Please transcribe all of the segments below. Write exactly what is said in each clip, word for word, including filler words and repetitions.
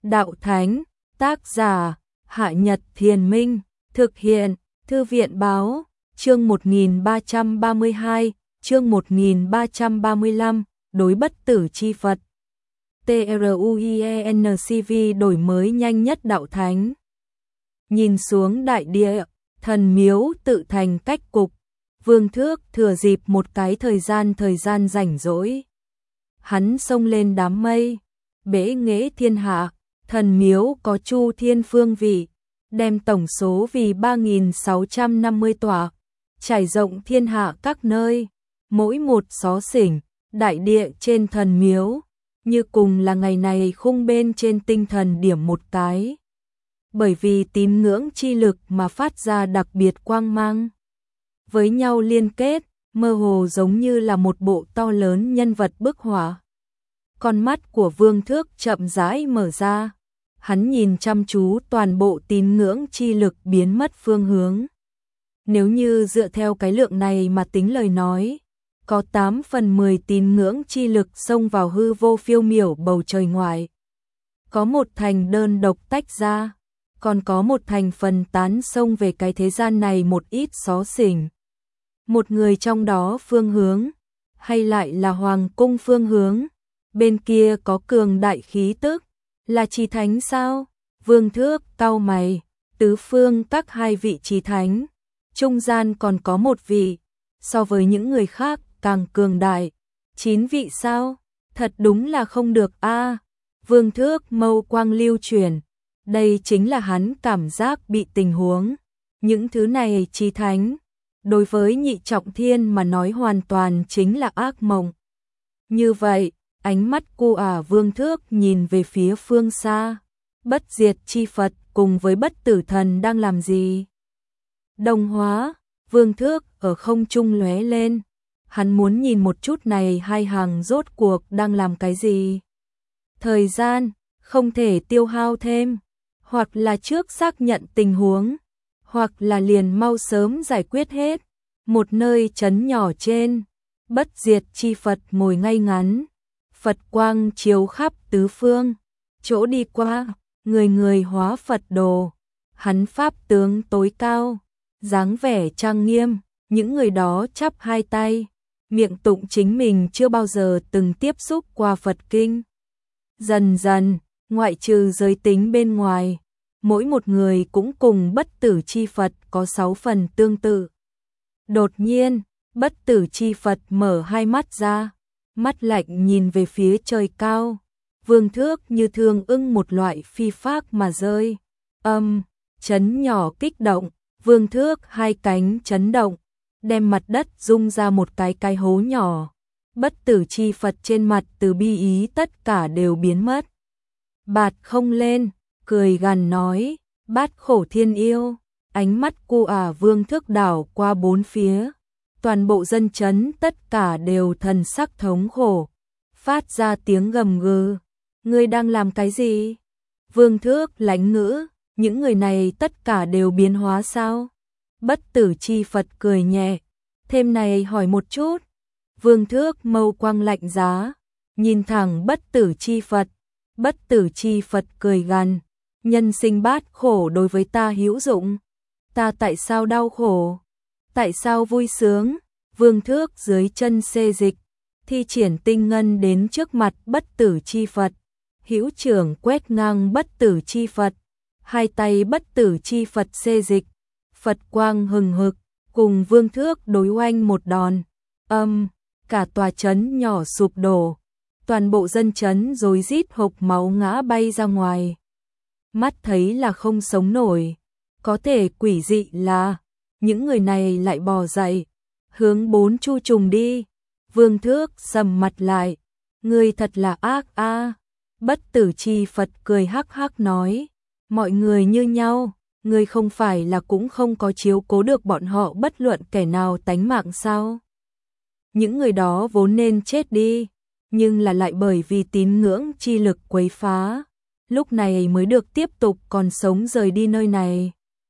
Đạo Thánh, tác giả, Hạ Nhật Thiền Minh, thực hiện, Thư viện Báo, chương một nghìn ba trăm ba mươi hai, chương một nghìn ba trăm ba mươi lăm, đối bất tử chi Phật. TRUIENCV đổi mới nhanh nhất Đạo Thánh. Nhìn xuống đại địa, thần miếu tự thành cách cục, Vương Thước thừa dịp một cái thời gian thời gian rảnh rỗi. Hắn xông lên đám mây, bế nghệ thiên hạ, thần miếu có chu thiên phương vị, đem tổng số vì ba nghìn sáu trăm năm mươi tòa, trải rộng thiên hạ các nơi, mỗi một xó xỉnh, đại địa trên thần miếu, như cùng là ngày này khung bên trên tinh thần điểm một cái. Bởi vì tín ngưỡng chi lực mà phát ra đặc biệt quang mang. Với nhau liên kết, mơ hồ giống như là một bộ to lớn nhân vật bức họa. Con mắt của Vương Thước chậm rãi mở ra, hắn nhìn chăm chú toàn bộ tín ngưỡng chi lực biến mất phương hướng. Nếu như dựa theo cái lượng này mà tính lời nói, có tám phần mười tín ngưỡng chi lực xông vào hư vô phiêu miểu bầu trời ngoại. Có một thành đơn độc tách ra, còn có một thành phần tán xông về cái thế gian này một ít xó xỉnh. Một người trong đó phương hướng, hay lại là hoàng cung phương hướng, bên kia có cường đại khí tức, là chí thánh sao? Vương Thước cau mày, tứ phương các hai vị chí thánh, trung gian còn có một vị, so với những người khác càng cường đại, chín vị sao? Thật đúng là không được a. À, Vương Thước mâu quang lưu chuyển, đây chính là hắn cảm giác bị tình huống, những thứ này chí thánh, đối với Nhị Trọng Thiên mà nói hoàn toàn chính là ác mộng. Như vậy, ánh mắt cu ả Vương Thước nhìn về phía phương xa, bất diệt chi Phật cùng với bất tử thần đang làm gì? Đồng hóa, Vương Thước ở không trung lóe lên, hắn muốn nhìn một chút này hai hàng rốt cuộc đang làm cái gì? Thời gian, không thể tiêu hao thêm, hoặc là trước xác nhận tình huống, hoặc là liền mau sớm giải quyết hết. Một nơi trấn nhỏ trên, bất diệt chi Phật ngồi ngay ngắn, Phật quang chiếu khắp tứ phương, chỗ đi qua, người người hóa Phật đồ, hắn pháp tướng tối cao, dáng vẻ trang nghiêm, những người đó chắp hai tay, miệng tụng chính mình chưa bao giờ từng tiếp xúc qua Phật kinh. Dần dần, ngoại trừ giới tính bên ngoài, mỗi một người cũng cùng bất tử chi Phật có sáu phần tương tự. Đột nhiên, bất tử chi Phật mở hai mắt ra, mắt lạnh nhìn về phía trời cao, Vương Thước như thương ưng một loại phi phác mà rơi. Âm, chấn nhỏ kích động, Vương Thước hai cánh chấn động, đem mặt đất rung ra một cái cái hố nhỏ. Bất tử chi Phật trên mặt từ bi ý tất cả đều biến mất. Bạt không lên, cười gằn nói, bát khổ thiên yêu. Ánh mắt cu ả Vương Thước đảo qua bốn phía, toàn bộ dân chấn tất cả đều thần sắc thống khổ, phát ra tiếng gầm gừ. Ngươi đang làm cái gì? Vương Thước lãnh ngữ, những người này tất cả đều biến hóa sao? Bất tử chi Phật cười nhẹ, thêm này hỏi một chút. Vương Thước mâu quang lạnh giá, nhìn thẳng bất tử chi Phật, bất tử chi Phật cười gằn, nhân sinh bát khổ đối với ta hữu dụng. Ta tại sao đau khổ? Tại sao vui sướng? Vương Thước dưới chân xê dịch, thi triển tinh ngân đến trước mặt bất tử chi Phật, hữu trưởng quét ngang bất tử chi Phật, hai tay bất tử chi Phật xê dịch, Phật quang hừng hực, cùng Vương Thước đối oanh một đòn. Âm, cả tòa trấn nhỏ sụp đổ, toàn bộ dân trấn rối rít hộc máu ngã bay ra ngoài. Mắt thấy là không sống nổi. Có thể quỷ dị là, những người này lại bò dậy, hướng bốn chu trùng đi. Vương Thước sầm mặt lại, ngươi thật là ác a. À. Bất tử chi Phật cười hắc hắc nói, mọi người như nhau, ngươi không phải là cũng không có chiếu cố được bọn họ bất luận kẻ nào tánh mạng sao? Những người đó vốn nên chết đi, nhưng là lại bởi vì tín ngưỡng chi lực quấy phá, lúc này mới được tiếp tục còn sống rời đi nơi này.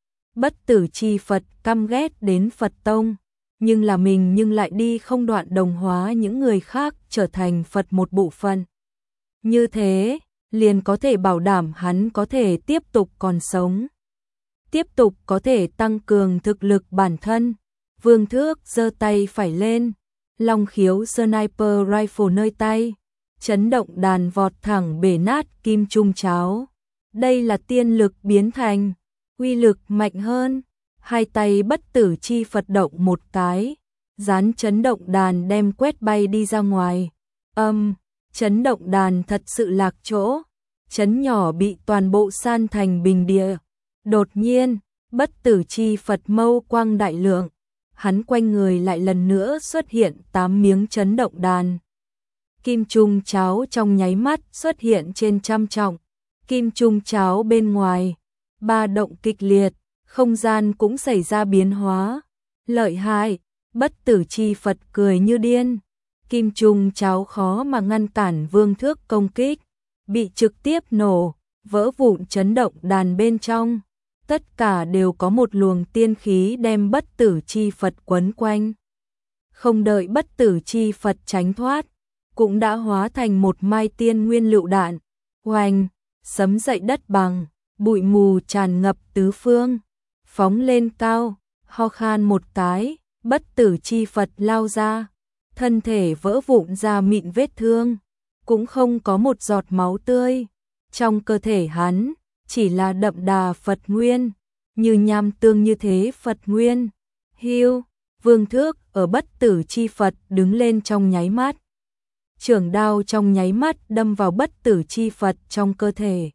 Bất tử chi Phật căm ghét đến Phật tông, nhưng là mình nhưng lại đi không đoạn đồng hóa những người khác trở thành Phật một bộ phận. Như thế, liền có thể bảo đảm hắn có thể tiếp tục còn sống. Tiếp tục có thể tăng cường thực lực bản thân. Vương Thước giơ tay phải lên, long khiếu sniper rifle nơi tay, chấn động đàn vọt thẳng bể nát kim trung cháo. Đây là tiên lực biến thành, uy lực mạnh hơn. Hai tay bất tử chi Phật động một cái, dán chấn động đàn đem quét bay đi ra ngoài. Âm, chấn động đàn thật sự lạc chỗ, chấn nhỏ bị toàn bộ san thành bình địa. Đột nhiên, bất tử chi Phật mâu quang đại lượng, hắn quanh người lại lần nữa xuất hiện tám miếng chấn động đàn. Kim trung cháo trong nháy mắt xuất hiện trên trăm trọng, kim trung cháo bên ngoài, ba động kịch liệt, không gian cũng xảy ra biến hóa. Lợi hại, bất tử chi Phật cười như điên. Kim trung cháo khó mà ngăn cản Vương Thước công kích, bị trực tiếp nổ, vỡ vụn chấn động đàn bên trong. Tất cả đều có một luồng tiên khí đem bất tử chi Phật quấn quanh. Không đợi bất tử chi Phật tránh thoát, cũng đã hóa thành một mai tiên nguyên lựu đạn. Oanh, sấm dậy đất bằng, bụi mù tràn ngập tứ phương, phóng lên cao, ho khan một cái, bất tử chi Phật lao ra, thân thể vỡ vụn ra mịn vết thương, cũng không có một giọt máu tươi. Trong cơ thể hắn, chỉ là đậm đà Phật nguyên, như nham tương như thế Phật nguyên. Hiu, Vương Thước ở bất tử chi Phật đứng lên trong nháy mắt. Chưởng đao trong nháy mắt đâm vào bất tử chi Phật trong cơ thể.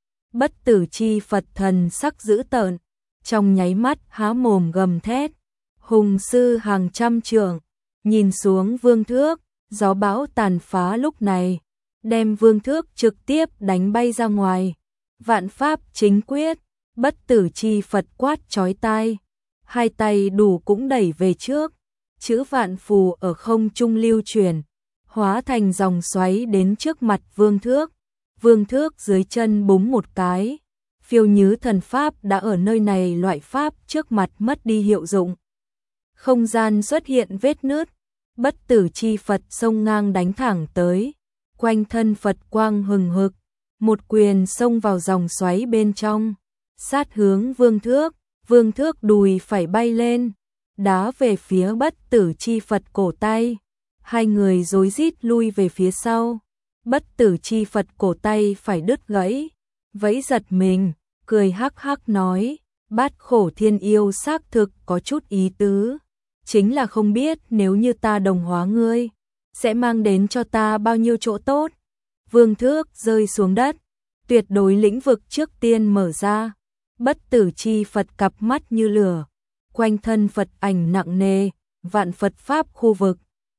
Bất tử chi Phật thần sắc dữ tợn, trong nháy mắt há mồm gầm thét. Hùng sư hàng trăm trượng, nhìn xuống Vương Thước, gió bão tàn phá lúc này, đem Vương Thước trực tiếp đánh bay ra ngoài. Vạn pháp chính quyết, bất tử chi Phật quát chói tai, hai tay đủ cũng đẩy về trước, chữ vạn phù ở không trung lưu chuyển, hóa thành dòng xoáy đến trước mặt Vương Thước. Vương Thước dưới chân búng một cái, phiêu nhứ thần pháp đã ở nơi này loại pháp trước mặt mất đi hiệu dụng. Không gian xuất hiện vết nứt, bất tử chi Phật xông ngang đánh thẳng tới, quanh thân Phật quang hừng hực, một quyền xông vào dòng xoáy bên trong, sát hướng Vương Thước. Vương Thước đùi phải bay lên, đá về phía bất tử chi Phật cổ tay, hai người rối rít lui về phía sau. Bất tử chi Phật cổ tay phải đứt gãy, vẫy giật mình, cười hắc hắc nói, bát khổ thiên yêu xác thực có chút ý tứ, chính là không biết nếu như ta đồng hóa ngươi, sẽ mang đến cho ta bao nhiêu chỗ tốt. Vương Thước rơi xuống đất, tuyệt đối lĩnh vực trước tiên mở ra, bất tử chi Phật cặp mắt như lửa, quanh thân Phật ảnh nặng nề, vạn Phật pháp khu vực.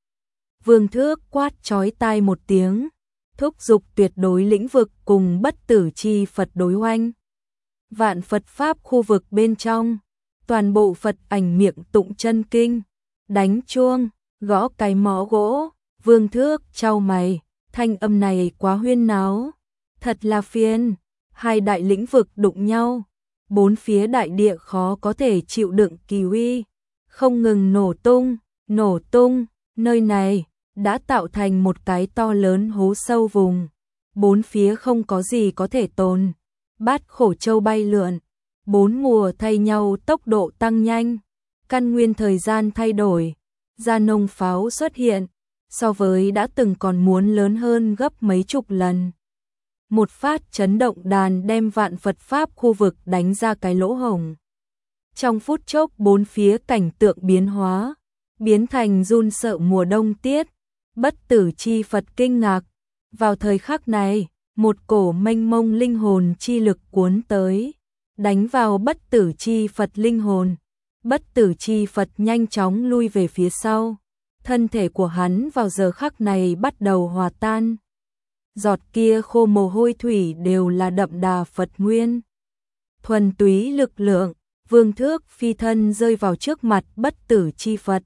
Vương Thước quát chói tai một tiếng, thúc giục tuyệt đối lĩnh vực cùng bất tử chi Phật đối oanh. Vạn Phật pháp khu vực bên trong, toàn bộ Phật ảnh miệng tụng chân kinh, đánh chuông, gõ cái mõ gỗ. Vương Thước chau mày, thanh âm này quá huyên náo, thật là phiền. Hai đại lĩnh vực đụng nhau, bốn phía đại địa khó có thể chịu đựng kỳ uy, không ngừng nổ tung, nổ tung. Nơi này đã tạo thành một cái to lớn hố sâu vùng, bốn phía không có gì có thể tồn. Bát khổ châu bay lượn, bốn mùa thay nhau tốc độ tăng nhanh, căn nguyên thời gian thay đổi, gia nông pháo xuất hiện, so với đã từng còn muốn lớn hơn gấp mấy chục lần. Một phát chấn động đàn đem vạn Phật pháp khu vực đánh ra cái lỗ hổng. Trong phút chốc bốn phía cảnh tượng biến hóa, biến thành run sợ mùa đông tiết. Bất tử chi Phật kinh ngạc, vào thời khắc này, một cổ mênh mông linh hồn chi lực cuốn tới, đánh vào bất tử chi Phật linh hồn. Bất tử chi Phật nhanh chóng lui về phía sau, thân thể của hắn vào giờ khắc này bắt đầu hòa tan. Giọt kia khô mồ hôi thủy đều là đậm đà Phật nguyên. Thuần túy lực lượng, Vương Thước phi thân rơi vào trước mặt bất tử chi Phật.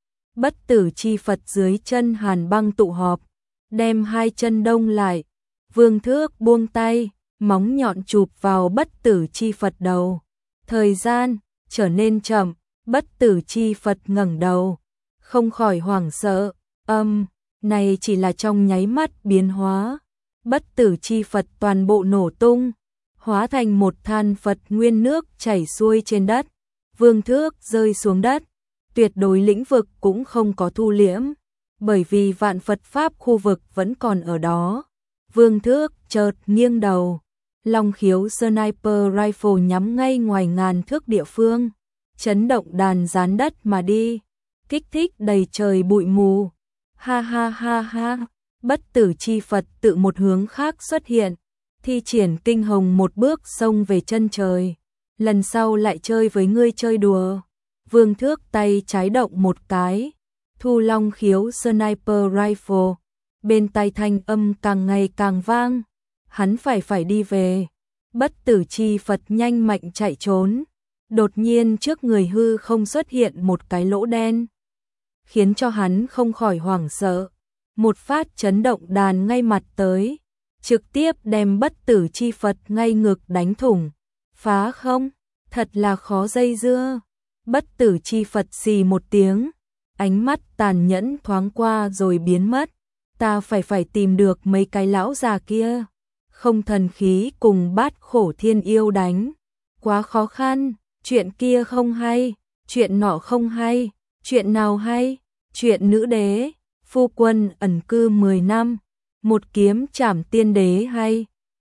Bất tử chi Phật dưới chân hàn băng tụ họp, đem hai chân đông lại. Vương Thước buông tay, móng nhọn chụp vào bất tử chi Phật đầu. Thời gian trở nên chậm, bất tử chi Phật ngẩng đầu, không khỏi hoảng sợ. Âm, này chỉ là trong nháy mắt biến hóa, bất tử chi Phật toàn bộ nổ tung, hóa thành một than Phật nguyên nước chảy xuôi trên đất, vương thước rơi xuống đất, tuyệt đối lĩnh vực cũng không có thu liễm, bởi vì vạn Phật Pháp khu vực vẫn còn ở đó. Vương thước chợt nghiêng đầu, long khiếu sniper rifle nhắm ngay ngoài ngàn thước địa phương, chấn động đàn dán đất mà đi, kích thích đầy trời bụi mù. Ha ha ha ha, bất tử chi Phật tự một hướng khác xuất hiện, thi triển kinh hồng một bước xông về chân trời. Lần sau lại chơi với ngươi chơi đùa. Vương thước tay trái động một cái, thu long khiếu sniper rifle, bên tai thanh âm càng ngày càng vang, hắn phải phải đi về. Bất tử chi Phật nhanh mạnh chạy trốn, đột nhiên trước người hư không xuất hiện một cái lỗ đen, khiến cho hắn không khỏi hoảng sợ, một phát chấn động đàn ngay mặt tới, trực tiếp đem bất tử chi Phật ngay ngực đánh thủng. Phá không, thật là khó dây dưa. Bất tử chi Phật xì một tiếng, ánh mắt tàn nhẫn thoáng qua rồi biến mất. Ta phải phải tìm được mấy cái lão già kia, không thần khí cùng bát khổ thiên yêu đánh, quá khó khăn. Chuyện kia không hay, chuyện nọ không hay, chuyện nào hay? Chuyện nữ đế, phu quân ẩn cư mười năm, một kiếm trảm tiên đế hay.